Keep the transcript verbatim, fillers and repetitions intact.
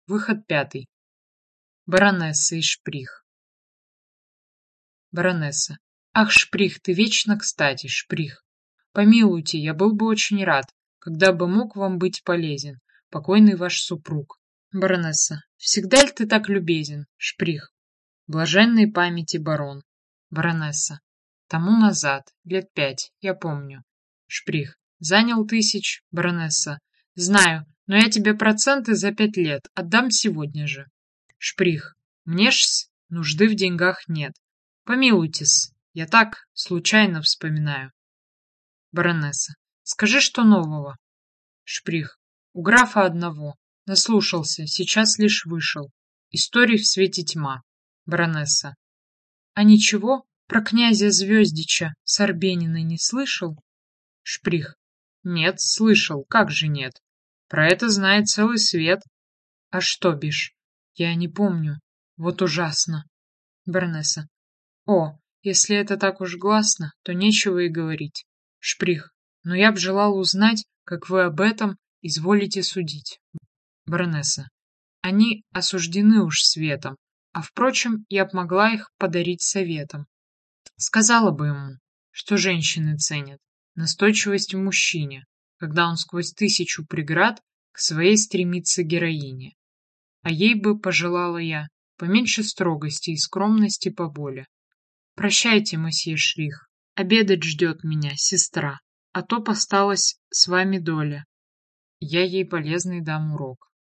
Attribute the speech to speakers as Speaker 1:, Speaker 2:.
Speaker 1: Выход пятый. Баронесса и Шприх. Баронесса. Ах, Шприх, ты вечно кстати, Шприх. Помилуйте, я был бы очень рад, когда бы мог вам быть полезен, покойный ваш супруг. Баронесса. Всегда ли ты так любезен, Шприх? Блаженной памяти барон. Баронесса. Тому назад, лет пять, я помню. Шприх. Занял тысяч, баронесса. Знаю, но я тебе проценты за пять лет отдам сегодня же. Шприх. Мне ж нужды в деньгах нет. Помилуйте-с, я так, случайно вспоминаю. Баронесса. Скажи, что нового? Шприх. У графа одного. Наслушался, сейчас лишь вышел. Историй в свете тьма. Баронесса. А ничего про князя Звездича с Арбениной не слышал? Шприх. Нет, слышал, как же нет. Про это знает целый свет. А что бишь? Я не помню. Вот ужасно. Баронесса. О, если это так уж гласно, то нечего и говорить. Шприх. Но я б желал узнать, как вы об этом изволите судить. Баронесса. Они осуждены уж светом, а, впрочем, я б могла их подарить советом. Сказала бы ему, что женщины ценят настойчивость в мужчине, когда он сквозь тысячу преград к своей стремится героине. А ей бы, пожелала я, поменьше строгости и скромности поболе. Прощайте, мосье Шрих, обедать ждет меня сестра, а то посталась с вами доля. Я ей полезный дам урок.